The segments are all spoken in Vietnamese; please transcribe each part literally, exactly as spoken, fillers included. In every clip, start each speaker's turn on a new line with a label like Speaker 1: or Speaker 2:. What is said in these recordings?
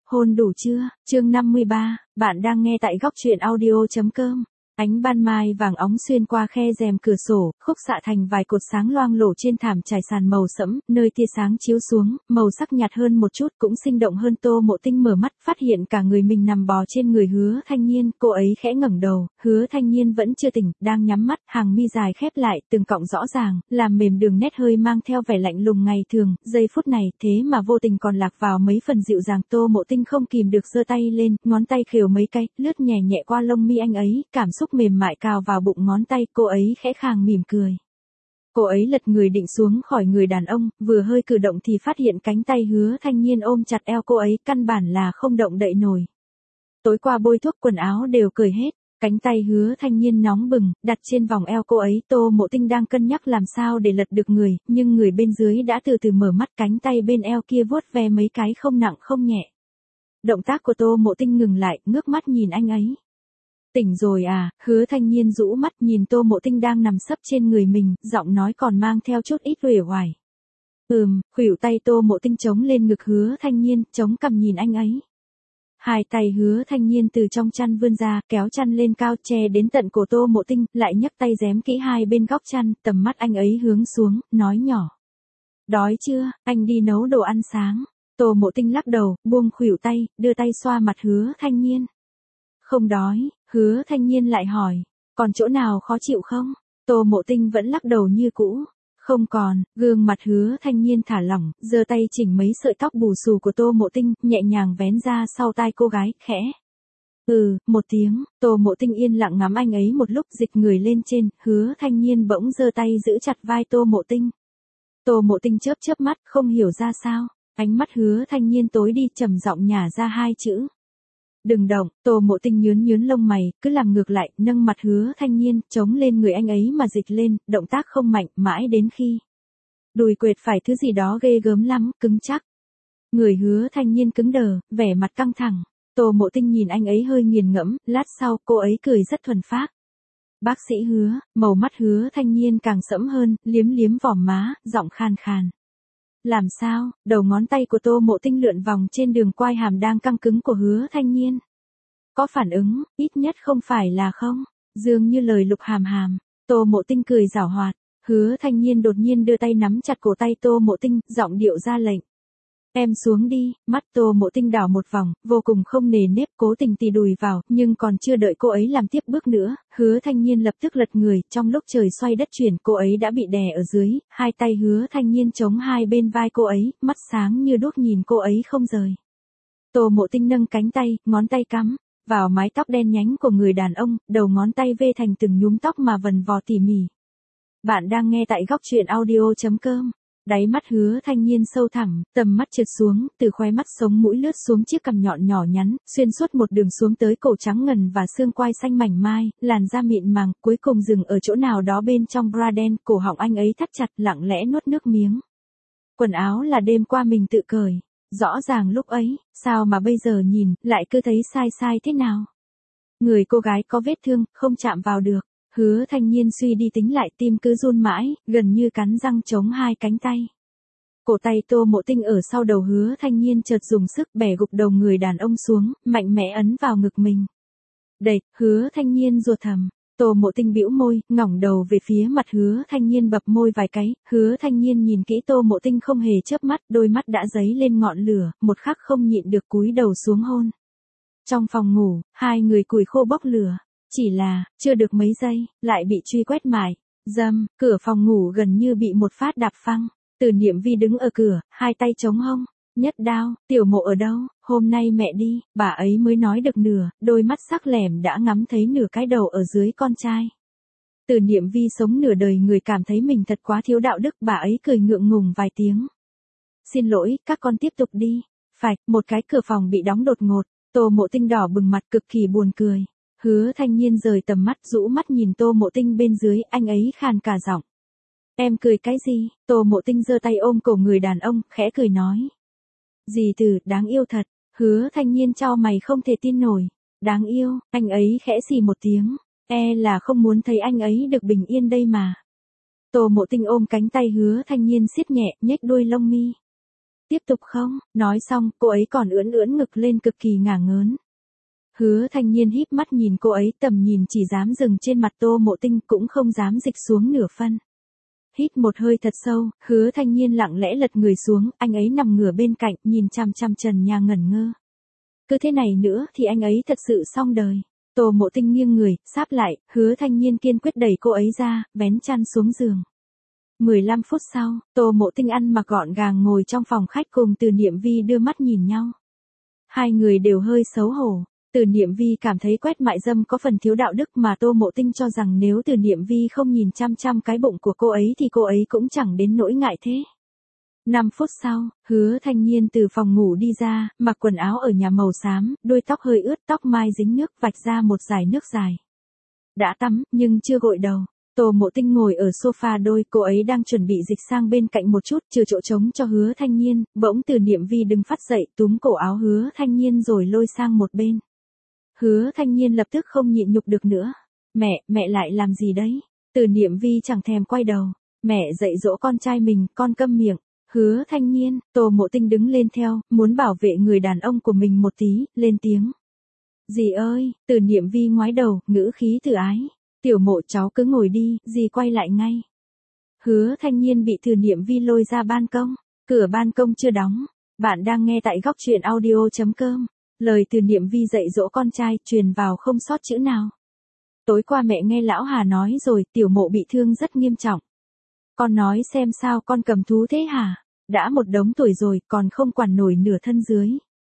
Speaker 1: Hôn đủ chưa? Chương năm mươi ba, bạn đang nghe tại góc truyện audio chấm com. Ánh ban mai vàng óng xuyên qua khe rèm cửa sổ, khúc xạ thành vài cột sáng loang lổ trên thảm trải sàn màu sẫm, nơi tia sáng chiếu xuống, màu sắc nhạt hơn một chút cũng sinh động hơn. Tô Mộ Tinh mở mắt, phát hiện cả người mình nằm bò trên người Hứa Thanh Nhiên, cô ấy khẽ ngẩng đầu, Hứa Thanh Nhiên vẫn chưa tỉnh, đang nhắm mắt, hàng mi dài khép lại, từng cọng rõ ràng, làm mềm đường nét hơi mang theo vẻ lạnh lùng ngày thường, giây phút này, thế mà vô tình còn lạc vào mấy phần dịu dàng. Tô Mộ Tinh không kìm được giơ tay lên, ngón tay khều mấy cái, lướt nhẹ nhẹ qua lông mi anh ấy, cảm xúc mềm mại cào vào bụng ngón tay, cô ấy khẽ khàng mỉm cười. Cô ấy lật người định xuống khỏi người đàn ông, vừa hơi cử động thì phát hiện cánh tay Hứa Thanh Nhiên ôm chặt eo cô ấy, căn bản là không động đậy nổi. Tối qua bôi thuốc quần áo đều cởi hết, cánh tay Hứa Thanh Nhiên nóng bừng, đặt trên vòng eo cô ấy. Tô Mộ Tinh đang cân nhắc làm sao để lật được người, nhưng người bên dưới đã từ từ mở mắt, cánh tay bên eo kia vuốt ve mấy cái không nặng không nhẹ. Động tác của Tô Mộ Tinh ngừng lại, ngước mắt nhìn anh ấy. Tỉnh rồi à? Hứa Thanh Nhiên rũ mắt nhìn Tô Mộ Tinh đang nằm sấp trên người mình, giọng nói còn mang theo chút ít uể oải. Ừm, khuỷu tay Tô Mộ Tinh chống lên ngực Hứa Thanh Nhiên, chống cằm nhìn anh ấy. Hai tay Hứa Thanh Nhiên từ trong chăn vươn ra, kéo chăn lên cao che đến tận cổ Tô Mộ Tinh, lại nhấc tay giếm kỹ hai bên góc chăn, tầm mắt anh ấy hướng xuống, nói nhỏ. Đói chưa, anh đi nấu đồ ăn sáng. Tô Mộ Tinh lắc đầu, buông khuỷu tay, đưa tay xoa mặt Hứa Thanh Nhiên. Không đói. Hứa Thanh Nhiên lại hỏi, còn chỗ nào khó chịu không? Tô Mộ Tinh vẫn lắc đầu như cũ. Không còn. Gương mặt Hứa Thanh Nhiên thả lỏng, giơ tay chỉnh mấy sợi tóc bù xù của Tô Mộ Tinh, nhẹ nhàng vén ra sau tai cô gái, khẽ. Ừ, một tiếng. Tô Mộ Tinh yên lặng ngắm anh ấy một lúc, dịch người lên trên, Hứa Thanh Nhiên bỗng giơ tay giữ chặt vai Tô Mộ Tinh. Tô Mộ Tinh chớp chớp mắt, không hiểu ra sao, ánh mắt Hứa Thanh Nhiên tối đi, trầm giọng nhả ra hai chữ. Đừng động. Tô Mộ Tinh nhướn nhướn lông mày, cứ làm ngược lại, nâng mặt Hứa Thanh Nhiên, chống lên người anh ấy mà dịch lên, động tác không mạnh, mãi đến khi đùi quệt phải thứ gì đó ghê gớm lắm, cứng chắc. Người Hứa Thanh Nhiên cứng đờ, vẻ mặt căng thẳng. Tô Mộ Tinh nhìn anh ấy hơi nghiền ngẫm, lát sau, cô ấy cười rất thuần phác. Bác sĩ Hứa. Màu mắt Hứa Thanh Nhiên càng sẫm hơn, liếm liếm vòm má, giọng khan khan. Làm sao? Đầu ngón tay của Tô Mộ Tinh lượn vòng trên đường quai hàm đang căng cứng của Hứa Thanh Nhiên. Có phản ứng, ít nhất không phải là không. Dường như lời lục hàm hàm. Tô Mộ Tinh cười giảo hoạt. Hứa Thanh Nhiên đột nhiên đưa tay nắm chặt cổ tay Tô Mộ Tinh, giọng điệu ra lệnh. Em xuống đi. Mắt Tô Mộ Tinh đảo một vòng, vô cùng không nề nếp, cố tình tì đùi vào, nhưng còn chưa đợi cô ấy làm tiếp bước nữa, Hứa Thanh Nhiên lập tức lật người, trong lúc trời xoay đất chuyển, cô ấy đã bị đè ở dưới, hai tay Hứa Thanh Nhiên chống hai bên vai cô ấy, mắt sáng như đuốc nhìn cô ấy không rời. Tô Mộ Tinh nâng cánh tay, ngón tay cắm vào mái tóc đen nhánh của người đàn ông, đầu ngón tay vê thành từng nhúm tóc mà vần vò tỉ mỉ. Bạn đang nghe tại góc truyện audio chấm com. Đáy mắt Hứa Thanh Nhiên sâu thẳm, tầm mắt trượt xuống, từ khóe mắt sống mũi lướt xuống chiếc cằm nhọn nhỏ nhắn, xuyên suốt một đường xuống tới cổ trắng ngần và xương quai xanh mảnh mai, làn da mịn màng, cuối cùng dừng ở chỗ nào đó bên trong bra đen, cổ họng anh ấy thắt chặt, lặng lẽ nuốt nước miếng. Quần áo là đêm qua mình tự cởi, rõ ràng lúc ấy, sao mà bây giờ nhìn, lại cứ thấy sai sai thế nào. Người cô gái có vết thương, không chạm vào được. Hứa Thanh Nhiên suy đi tính lại, tim cứ run mãi, gần như cắn răng chống hai cánh tay. Cổ tay Tô Mộ Tinh ở sau đầu Hứa Thanh Nhiên chợt dùng sức bẻ gục đầu người đàn ông xuống, mạnh mẽ ấn vào ngực mình. Đẩy. Hứa Thanh Nhiên ruột thầm. Tô Mộ Tinh bĩu môi, ngẩng đầu về phía mặt Hứa Thanh Nhiên, bập môi vài cái. Hứa Thanh Nhiên nhìn kỹ Tô Mộ Tinh không hề chớp mắt, đôi mắt đã dấy lên ngọn lửa, một khắc không nhịn được cúi đầu xuống hôn. Trong phòng ngủ, hai người cùi khô bốc lửa. Chỉ là, chưa được mấy giây, lại bị truy quét mãi. Dâm, cửa phòng ngủ gần như bị một phát đạp phăng. Từ Niệm Vi đứng ở cửa, hai tay chống hông. Nhất đao, Tiểu Mộ ở đâu, hôm nay mẹ đi, bà ấy mới nói được nửa, đôi mắt sắc lẻm đã ngắm thấy nửa cái đầu ở dưới con trai. Từ Niệm Vi sống nửa đời người cảm thấy mình thật quá thiếu đạo đức, bà ấy cười ngượng ngùng vài tiếng. Xin lỗi, các con tiếp tục đi. Phạch, một cái cửa phòng bị đóng đột ngột, Tô Mộ Tinh đỏ bừng mặt cực kỳ buồn cười. Hứa Thanh Nhiên rời tầm mắt, rũ mắt nhìn Tô Mộ Tinh bên dưới, anh ấy khàn cả giọng. Em cười cái gì? Tô Mộ Tinh giơ tay ôm cổ người đàn ông, khẽ cười nói. Dì Từ, đáng yêu thật. Hứa Thanh Nhiên chau mày không thể tin nổi. Đáng yêu, anh ấy khẽ xì một tiếng. E là không muốn thấy anh ấy được bình yên đây mà. Tô Mộ Tinh ôm cánh tay Hứa Thanh Nhiên siết nhẹ, nhếch đuôi lông mi. Tiếp tục không? Nói xong, cô ấy còn ưỡn ưỡn ngực lên cực kỳ ngả ngớn. Hứa Thanh Nhiên híp mắt nhìn cô ấy, tầm nhìn chỉ dám dừng trên mặt Tô Mộ Tinh, cũng không dám dịch xuống nửa phân. Hít một hơi thật sâu, Hứa Thanh Nhiên lặng lẽ lật người xuống, anh ấy nằm ngửa bên cạnh, nhìn chằm chằm trần nhà ngẩn ngơ. Cứ thế này nữa thì anh ấy thật sự xong đời. Tô Mộ Tinh nghiêng người, sáp lại, Hứa Thanh Nhiên kiên quyết đẩy cô ấy ra, vén chăn xuống giường. mười lăm phút sau, Tô Mộ Tinh ăn mặc gọn gàng ngồi trong phòng khách cùng Từ Niệm Vi đưa mắt nhìn nhau. Hai người đều hơi xấu hổ. Từ Niệm Vi cảm thấy quét mại dâm có phần thiếu đạo đức, mà Tô Mộ Tinh cho rằng nếu Từ Niệm Vi không nhìn chăm chăm cái bụng của cô ấy thì cô ấy cũng chẳng đến nỗi ngại thế. năm phút sau, Hứa Thanh Nhiên từ phòng ngủ đi ra, mặc quần áo ở nhà màu xám, đuôi tóc hơi ướt, tóc mai dính nước, vạch ra một dải nước dài. Đã tắm, nhưng chưa gội đầu. Tô Mộ Tinh ngồi ở sofa đôi, cô ấy đang chuẩn bị dịch sang bên cạnh một chút, trừ chỗ trống cho Hứa Thanh Nhiên, bỗng Từ Niệm Vi đứng phát dậy, túm cổ áo Hứa Thanh Nhiên rồi lôi sang một bên. Hứa Thanh Nhiên lập tức không nhịn nhục được nữa. Mẹ, mẹ lại làm gì đấy? Từ Niệm Vi chẳng thèm quay đầu. Mẹ dạy dỗ con trai mình, con câm miệng. Hứa Thanh Nhiên, Tô Mộ Tinh đứng lên theo, muốn bảo vệ người đàn ông của mình một tí, lên tiếng. Dì ơi, Từ Niệm Vi ngoái đầu, ngữ khí từ ái. Tiểu Mộ cháu cứ ngồi đi, dì quay lại ngay. Hứa Thanh Nhiên bị Từ Niệm Vi lôi ra ban công. Cửa ban công chưa đóng. Bạn đang nghe tại góc truyện audio chấm com. Lời Từ Niệm Vi dạy dỗ con trai truyền vào không sót chữ nào. Tối qua mẹ nghe lão Hà nói rồi, Tiểu Mộ bị thương rất nghiêm trọng. Con nói xem sao con cầm thú thế hả? Đã một đống tuổi rồi, còn không quản nổi nửa thân dưới.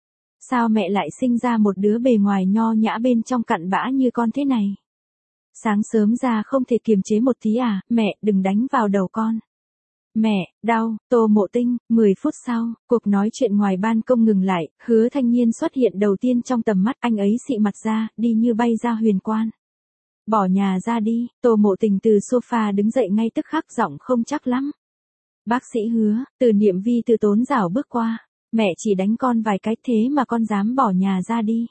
Speaker 1: Sao mẹ lại sinh ra một đứa bề ngoài nho nhã bên trong cặn bã như con thế này? Sáng sớm ra không thể kiềm chế một tí à, mẹ đừng đánh vào đầu con. Mẹ, đau. Tô Mộ Tinh. Mười phút sau, cuộc nói chuyện ngoài ban công ngừng lại, Hứa Thanh Nhiên xuất hiện đầu tiên trong tầm mắt, anh ấy xị mặt ra, đi như bay ra huyền quan. Bỏ nhà ra đi. Tô Mộ Tình từ sofa đứng dậy ngay tức khắc, giọng không chắc lắm. Bác sĩ Hứa. Từ Niệm Vi từ tốn rảo bước qua. Mẹ chỉ đánh con vài cái thế mà con dám bỏ nhà ra đi.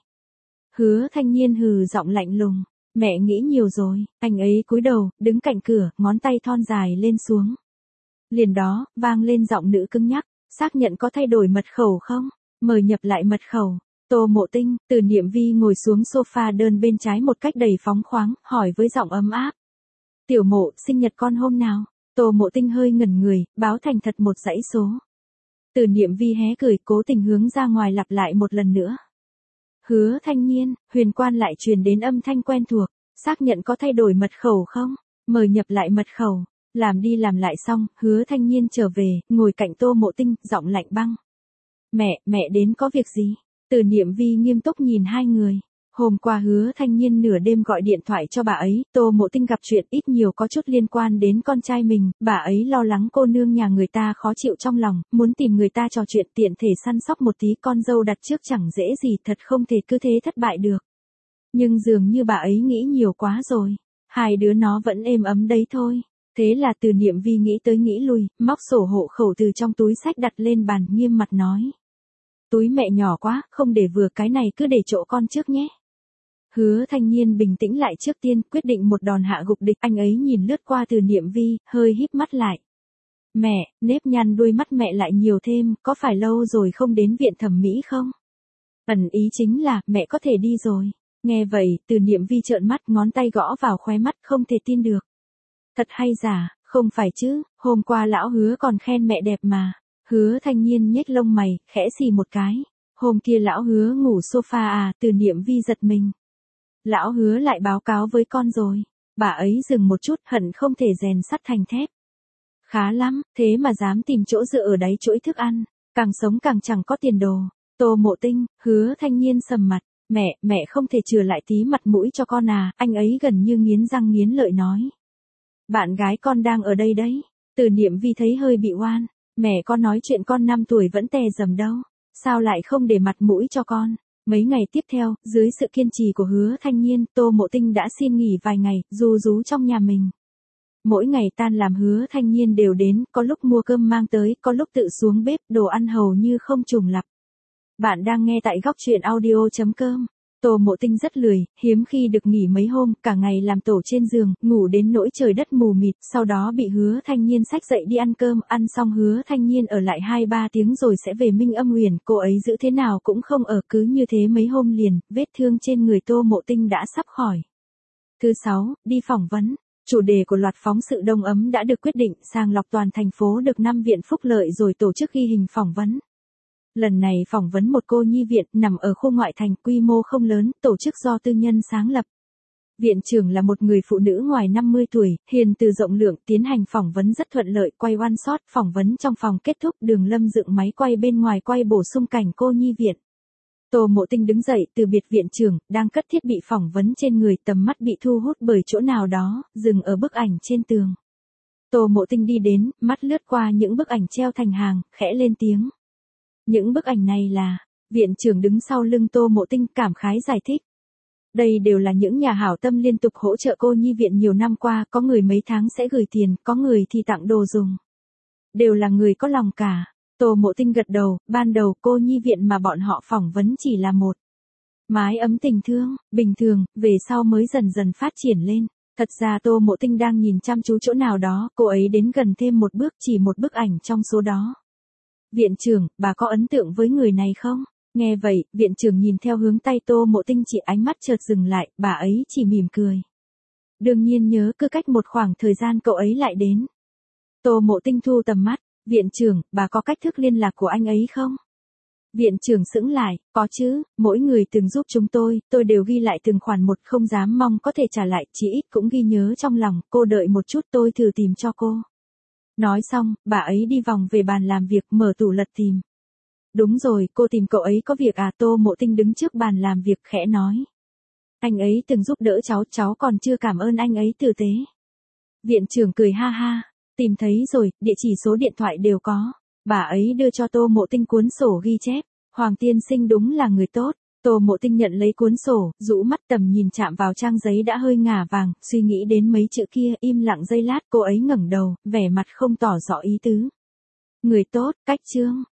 Speaker 1: Hứa Thanh Nhiên hừ giọng lạnh lùng. Mẹ nghĩ nhiều rồi. Anh ấy cúi đầu, đứng cạnh cửa, ngón tay thon dài lên xuống. Liền đó, vang lên giọng nữ cứng nhắc, xác nhận có thay đổi mật khẩu không? Mời nhập lại mật khẩu. Tô Mộ Tinh. Từ Niệm Vi ngồi xuống sofa đơn bên trái một cách đầy phóng khoáng, hỏi với giọng ấm áp. Tiểu Mộ, sinh nhật con hôm nào? Tô Mộ Tinh hơi ngẩn người, báo thành thật một dãy số. Từ Niệm Vi hé cười, cố tình hướng ra ngoài lặp lại một lần nữa. Hứa Thanh Nhiên. Huyền quan lại truyền đến âm thanh quen thuộc, xác nhận có thay đổi mật khẩu không? Mời nhập lại mật khẩu. Làm đi làm lại xong, Hứa Thanh Nhiên trở về, ngồi cạnh Tô Mộ Tinh, giọng lạnh băng. Mẹ, mẹ đến có việc gì? Từ Niệm Vi nghiêm túc nhìn hai người. Hôm qua Hứa Thanh Nhiên nửa đêm gọi điện thoại cho bà ấy, Tô Mộ Tinh gặp chuyện ít nhiều có chút liên quan đến con trai mình, bà ấy lo lắng cô nương nhà người ta khó chịu trong lòng, muốn tìm người ta trò chuyện tiện thể săn sóc một tí, con dâu đặt trước chẳng dễ gì, thật không thể cứ thế thất bại được. Nhưng dường như bà ấy nghĩ nhiều quá rồi. Hai đứa nó vẫn êm ấm đấy thôi. Thế là Từ Niệm Vi nghĩ tới nghĩ lui, móc sổ hộ khẩu từ trong túi xách đặt lên bàn, nghiêm mặt nói. Túi mẹ nhỏ quá, không để vừa, cái này cứ để chỗ con trước nhé. Hứa Thanh Nhiên bình tĩnh lại trước tiên, quyết định một đòn hạ gục địch, anh ấy nhìn lướt qua Từ Niệm Vi, hơi híp mắt lại. Mẹ, nếp nhăn đuôi mắt mẹ lại nhiều thêm, có phải lâu rồi không đến viện thẩm mỹ không? Ẩn ý chính là, mẹ có thể đi rồi. Nghe vậy, Từ Niệm Vi trợn mắt, ngón tay gõ vào khóe mắt, không thể tin được. Thật hay giả, không phải chứ, hôm qua lão Hứa còn khen mẹ đẹp mà. Hứa Thanh Nhiên nhếch lông mày, khẽ xì một cái. Hôm kia lão Hứa ngủ sofa à? Từ Niệm Vi giật mình. Lão Hứa lại báo cáo với con rồi. Bà ấy dừng một chút, hận không thể rèn sắt thành thép. Khá lắm, thế mà dám tìm chỗ dựa ở đáy chuỗi thức ăn. Càng sống càng chẳng có tiền đồ. Tô Mộ Tinh. Hứa Thanh Nhiên sầm mặt. Mẹ, mẹ không thể chừa lại tí mặt mũi cho con à? Anh ấy gần như nghiến răng nghiến lợi nói. Bạn gái con đang ở đây đấy. Từ Niệm Vi thấy hơi bị oan. Mẹ con nói chuyện con năm tuổi vẫn tè dầm đâu. Sao lại không để mặt mũi cho con? Mấy ngày tiếp theo, dưới sự kiên trì của Hứa Thanh Nhiên, Tô Mộ Tinh đã xin nghỉ vài ngày, ru rú trong nhà mình. Mỗi ngày tan làm Hứa Thanh Nhiên đều đến, có lúc mua cơm mang tới, có lúc tự xuống bếp, đồ ăn hầu như không trùng lặp. Bạn đang nghe tại góc truyện audio chấm com. Tô Mộ Tinh rất lười, hiếm khi được nghỉ mấy hôm, cả ngày làm tổ trên giường, ngủ đến nỗi trời đất mù mịt, sau đó bị Hứa Thanh Nhiên xách dậy đi ăn cơm, ăn xong Hứa Thanh Nhiên ở lại hai ba tiếng rồi sẽ về Minh Âm Huyền, cô ấy giữ thế nào cũng không ở, cứ như thế mấy hôm liền, vết thương trên người Tô Mộ Tinh đã sắp khỏi. Thứ sáu, đi phỏng vấn. Chủ đề của loạt phóng sự Đông Ấm đã được quyết định, sàng lọc toàn thành phố được năm viện phúc lợi rồi tổ chức ghi hình phỏng vấn. Lần này phỏng vấn một cô nhi viện nằm ở khu ngoại thành, quy mô không lớn, tổ chức do tư nhân sáng lập. Viện trưởng là một người phụ nữ ngoài năm mươi tuổi, hiền từ rộng lượng, tiến hành phỏng vấn rất thuận lợi, quay one shot, phỏng vấn trong phòng kết thúc, Đường Lâm dựng máy quay bên ngoài quay bổ sung cảnh cô nhi viện. Tô Mộ Tinh đứng dậy từ biệt viện trưởng, đang cất thiết bị phỏng vấn trên người, tầm mắt bị thu hút bởi chỗ nào đó, dừng ở bức ảnh trên tường. Tô Mộ Tinh đi đến, mắt lướt qua những bức ảnh treo thành hàng, khẽ lên tiếng. Những bức ảnh này là, viện trưởng đứng sau lưng Tô Mộ Tinh cảm khái giải thích. Đây đều là những nhà hảo tâm liên tục hỗ trợ cô nhi viện nhiều năm qua, có người mấy tháng sẽ gửi tiền, có người thì tặng đồ dùng. Đều là người có lòng cả. Tô Mộ Tinh gật đầu, ban đầu cô nhi viện mà bọn họ phỏng vấn chỉ là một mái ấm tình thương, bình thường, về sau mới dần dần phát triển lên. Thật ra Tô Mộ Tinh đang nhìn chăm chú chỗ nào đó, cô ấy đến gần thêm một bước, chỉ một bức ảnh trong số đó. Viện trưởng, bà có ấn tượng với người này không? Nghe vậy, viện trưởng nhìn theo hướng tay Tô Mộ Tinh chỉ, ánh mắt chợt dừng lại, bà ấy chỉ mỉm cười. Đương nhiên nhớ, cứ cách một khoảng thời gian cậu ấy lại đến. Tô Mộ Tinh thu tầm mắt, viện trưởng, bà có cách thức liên lạc của anh ấy không? Viện trưởng sững lại, có chứ, mỗi người từng giúp chúng tôi, tôi đều ghi lại từng khoản một, không dám mong có thể trả lại, chỉ ít cũng ghi nhớ trong lòng, cô đợi một chút tôi thử tìm cho cô. Nói xong, bà ấy đi vòng về bàn làm việc, mở tủ lật tìm. Đúng rồi, cô tìm cậu ấy có việc à? Tô Mộ Tinh đứng trước bàn làm việc khẽ nói. Anh ấy từng giúp đỡ cháu, cháu còn chưa cảm ơn anh ấy tử tế. Viện trưởng cười ha ha, tìm thấy rồi, địa chỉ số điện thoại đều có. Bà ấy đưa cho Tô Mộ Tinh cuốn sổ ghi chép. Hoàng tiên sinh đúng là người tốt. Tô Mộ Tinh nhận lấy cuốn sổ, rũ mắt, tầm nhìn chạm vào trang giấy đã hơi ngả vàng, suy nghĩ đến mấy chữ kia, im lặng giây lát, cô ấy ngẩng đầu, vẻ mặt không tỏ rõ ý tứ. Người tốt, cách chương.